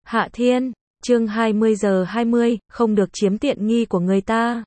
Hạ Thiên, chương 20:20, không được chiếm tiện nghi của người ta.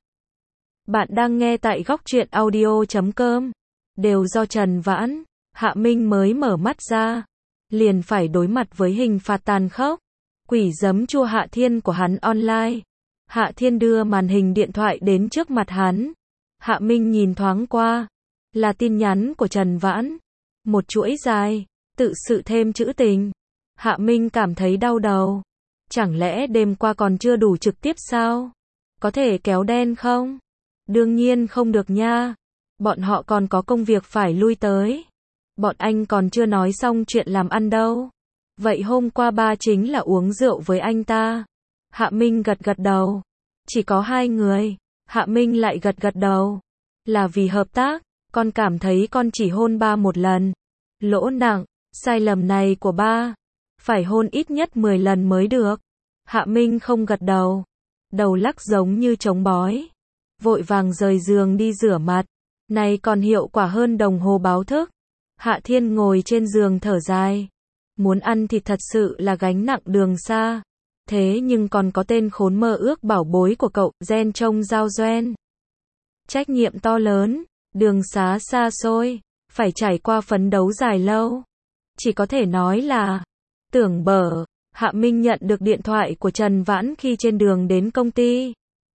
Bạn đang nghe tại góc truyện audio.com. Đều do Trần Vãn, Hạ Minh mới mở mắt ra, liền phải đối mặt với hình phạt tàn khốc. Quỷ giấm chua Hạ Thiên của hắn online. Hạ Thiên đưa màn hình điện thoại đến trước mặt hắn. Hạ Minh nhìn thoáng qua, là tin nhắn của Trần Vãn. Một chuỗi dài, tự sự thêm chữ tình. Hạ Minh cảm thấy đau đầu. Chẳng lẽ đêm qua còn chưa đủ trực tiếp sao? Có thể kéo đen không? Đương nhiên không được nha. Bọn họ còn có công việc phải lui tới. Bọn anh còn chưa nói xong chuyện làm ăn đâu. Vậy hôm qua ba chính là uống rượu với anh ta. Hạ Minh gật gật đầu. Chỉ có hai người. Hạ Minh lại gật gật đầu. Là vì hợp tác, con cảm thấy con chỉ hôn ba một lần. Lỗ nặng, sai lầm này của ba. Phải hôn ít nhất 10 lần mới được. Hạ Minh không gật đầu. Đầu lắc giống như trống bói. Vội vàng rời giường đi rửa mặt. Này còn hiệu quả hơn đồng hồ báo thức. Hạ Thiên ngồi trên giường thở dài. Muốn ăn thịt thật sự là gánh nặng đường xa. Thế nhưng còn có tên khốn mơ ước bảo bối của cậu, gen trông giao doen. Trách nhiệm to lớn, đường xá xa xôi, phải trải qua phấn đấu dài lâu. Chỉ có thể nói là tưởng bở. Hạ Minh nhận được điện thoại của Trần Vãn khi trên đường đến công ty.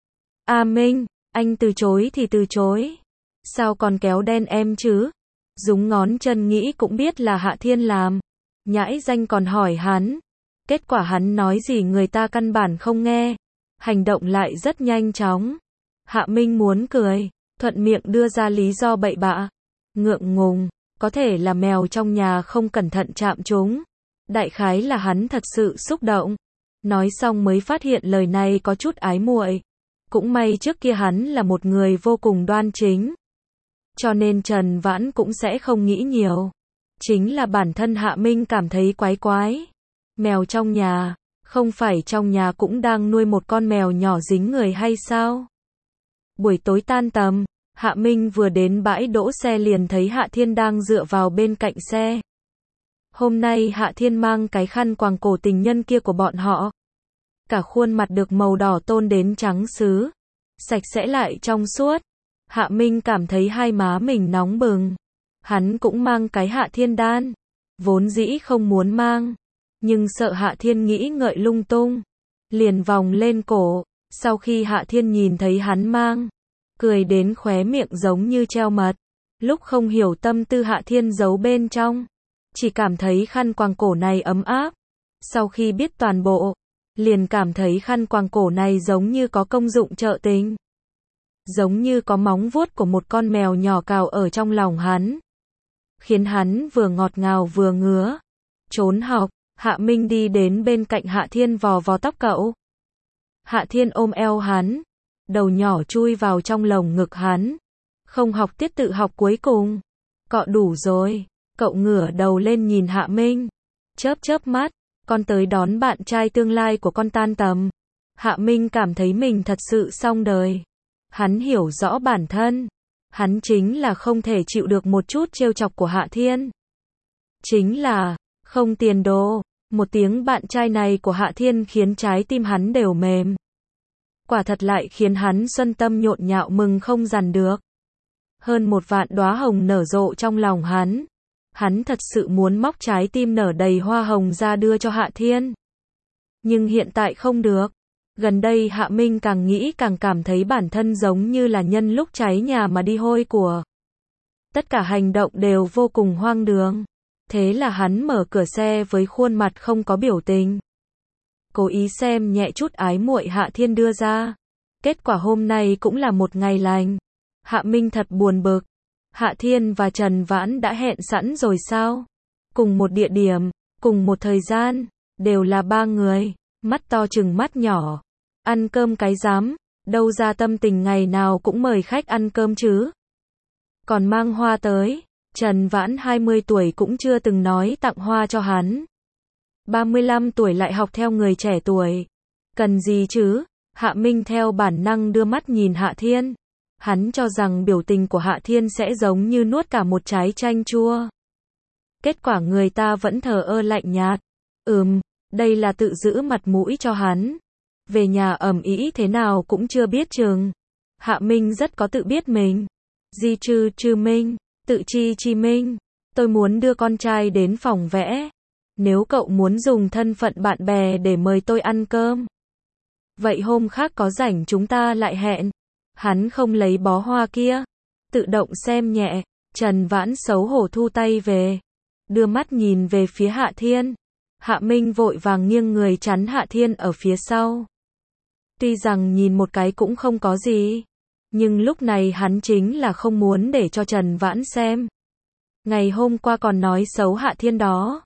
A Minh, anh từ chối thì từ chối. Sao còn kéo đen em chứ? Dúng ngón chân nghĩ cũng biết là Hạ Thiên làm. Nhãi danh còn hỏi hắn. Kết quả hắn nói gì người ta căn bản không nghe. Hành động lại rất nhanh chóng. Hạ Minh muốn cười, thuận miệng đưa ra lý do bậy bạ. Ngượng ngùng, có thể là mèo trong nhà không cẩn thận chạm chúng. Đại khái là hắn thật sự xúc động. Nói xong mới phát hiện lời này có chút ái muội. Cũng may trước kia hắn là một người vô cùng đoan chính. Cho nên Trần Vãn cũng sẽ không nghĩ nhiều. Chính là bản thân Hạ Minh cảm thấy quái quái. Mèo trong nhà, không phải trong nhà cũng đang nuôi một con mèo nhỏ dính người hay sao? Buổi tối tan tầm, Hạ Minh vừa đến bãi đỗ xe liền thấy Hạ Thiên đang dựa vào bên cạnh xe. Hôm nay Hạ Thiên mang cái khăn quàng cổ tình nhân kia của bọn họ. Cả khuôn mặt được màu đỏ tôn đến trắng sứ. Sạch sẽ lại trong suốt. Hạ Minh cảm thấy hai má mình nóng bừng. Hắn cũng mang cái Hạ Thiên đan. Vốn dĩ không muốn mang. Nhưng sợ Hạ Thiên nghĩ ngợi lung tung. Liền vòng lên cổ. Sau khi Hạ Thiên nhìn thấy hắn mang. Cười đến khóe miệng giống như treo mật. Lúc không hiểu tâm tư Hạ Thiên giấu bên trong. Chỉ cảm thấy khăn quàng cổ này ấm áp. Sau khi biết toàn bộ, liền cảm thấy khăn quàng cổ này giống như có công dụng trợ tình. Giống như có móng vuốt của một con mèo nhỏ cào ở trong lòng hắn. Khiến hắn vừa ngọt ngào vừa ngứa. Trốn học, Hạ Minh đi đến bên cạnh Hạ Thiên vò vò tóc cậu. Hạ Thiên ôm eo hắn. Đầu nhỏ chui vào trong lồng ngực hắn. Không học tiết tự học cuối cùng. Cọ đủ rồi. Cậu ngửa đầu lên nhìn Hạ Minh. Chớp chớp mắt. Con tới đón bạn trai tương lai của con tan tầm. Hạ Minh cảm thấy mình thật sự xong đời. Hắn hiểu rõ bản thân. Hắn chính là không thể chịu được một chút trêu chọc của Hạ Thiên. Chính là không tiền đồ. Một tiếng bạn trai này của Hạ Thiên khiến trái tim hắn đều mềm. Quả thật lại khiến hắn xuân tâm nhộn nhạo mừng không dằn được. Hơn 1 vạn đóa hồng nở rộ trong lòng hắn. Hắn thật sự muốn móc trái tim nở đầy hoa hồng ra đưa cho Hạ Thiên. Nhưng hiện tại không được. Gần đây Hạ Minh càng nghĩ càng cảm thấy bản thân giống như là nhân lúc cháy nhà mà đi hôi của. Tất cả hành động đều vô cùng hoang đường. Thế là hắn mở cửa xe với khuôn mặt không có biểu tình. Cố ý xem nhẹ chút ái muội Hạ Thiên đưa ra. Kết quả hôm nay cũng là một ngày lành. Hạ Minh thật buồn bực. Hạ Thiên và Trần Vãn đã hẹn sẵn rồi sao? Cùng một địa điểm, cùng một thời gian, đều là 3 người, mắt to chừng mắt nhỏ. Ăn cơm cái dám, đâu ra tâm tình ngày nào cũng mời khách ăn cơm chứ. Còn mang hoa tới, Trần Vãn 20 tuổi cũng chưa từng nói tặng hoa cho hắn. 35 tuổi lại học theo người trẻ tuổi. Cần gì chứ? Hạ Minh theo bản năng đưa mắt nhìn Hạ Thiên. Hắn cho rằng biểu tình của Hạ Thiên sẽ giống như nuốt cả một trái chanh chua. Kết quả người ta vẫn thờ ơ lạnh nhạt. Đây là tự giữ mặt mũi cho hắn. Về nhà ầm ĩ thế nào cũng chưa biết chừng. Hạ Minh rất có tự biết mình. Di chư chư minh, tự chi chi minh. Tôi muốn đưa con trai đến phòng vẽ. Nếu cậu muốn dùng thân phận bạn bè để mời tôi ăn cơm, vậy hôm khác có rảnh chúng ta lại hẹn. Hắn không lấy bó hoa kia. Tự động xem nhẹ. Trần Vãn xấu hổ thu tay về. Đưa mắt nhìn về phía Hạ Thiên. Hạ Minh vội vàng nghiêng người chắn Hạ Thiên ở phía sau. Tuy rằng nhìn một cái cũng không có gì, nhưng lúc này hắn chính là không muốn để cho Trần Vãn xem. Ngày hôm qua còn nói xấu Hạ Thiên đó.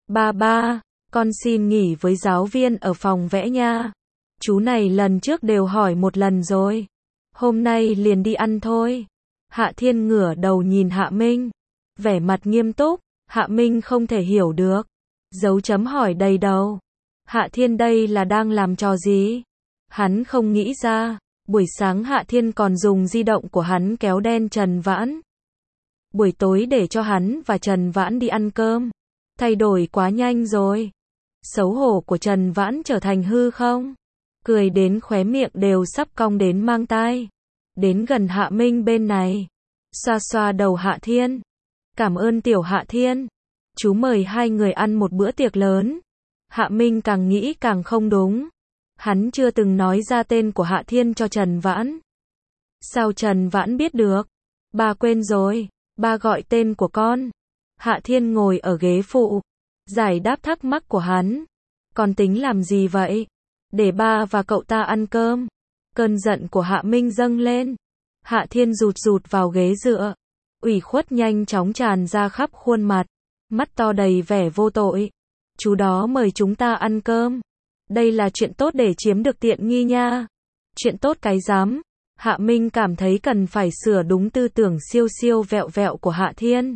Ba, con xin nghỉ với giáo viên ở phòng vẽ nha. Chú này lần trước đều hỏi một lần rồi. Hôm nay liền đi ăn thôi. Hạ Thiên ngửa đầu nhìn Hạ Minh. Vẻ mặt nghiêm túc. Hạ Minh không thể hiểu được. Dấu chấm hỏi đầy đầu. Hạ Thiên đây là đang làm trò gì? Hắn không nghĩ ra. Buổi sáng Hạ Thiên còn dùng di động của hắn kéo đen Trần Vãn. Buổi tối để cho hắn và Trần Vãn đi ăn cơm. Thay đổi quá nhanh rồi. Xấu hổ của Trần Vãn trở thành hư không? Cười đến khóe miệng đều sắp cong đến mang tai. Đến gần Hạ Minh bên này. Xoa xoa đầu Hạ Thiên. Cảm ơn tiểu Hạ Thiên. Chú mời hai người ăn một bữa tiệc lớn. Hạ Minh càng nghĩ càng không đúng. Hắn chưa từng nói ra tên của Hạ Thiên cho Trần Vãn. Sao Trần Vãn biết được? Ba quên rồi. Ba gọi tên của con. Hạ Thiên ngồi ở ghế phụ. Giải đáp thắc mắc của hắn. Con tính làm gì vậy? Để ba và cậu ta ăn cơm. Cơn giận của Hạ Minh dâng lên. Hạ Thiên rụt rụt vào ghế dựa. Ủy khuất nhanh chóng tràn ra khắp khuôn mặt. Mắt to đầy vẻ vô tội. Chú đó mời chúng ta ăn cơm. Đây là chuyện tốt để chiếm được tiện nghi nha. Chuyện tốt cái dám. Hạ Minh cảm thấy cần phải sửa đúng tư tưởng siêu siêu vẹo vẹo của Hạ Thiên.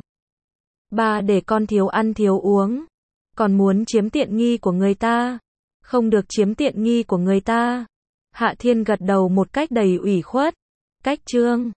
Ba để con thiếu ăn thiếu uống. Còn muốn chiếm tiện nghi của người ta. Không được chiếm tiện nghi của người ta. Hạ Thiên gật đầu một cách đầy ủy khuất. Cách trương.